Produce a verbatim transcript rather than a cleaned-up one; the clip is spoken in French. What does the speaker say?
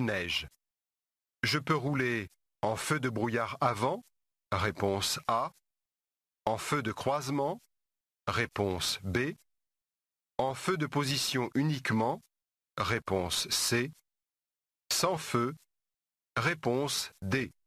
neige. Je peux rouler en feu de brouillard avant, réponse A. En feu de croisement, réponse B. En feu de position uniquement, réponse C. Sans feu, réponse D.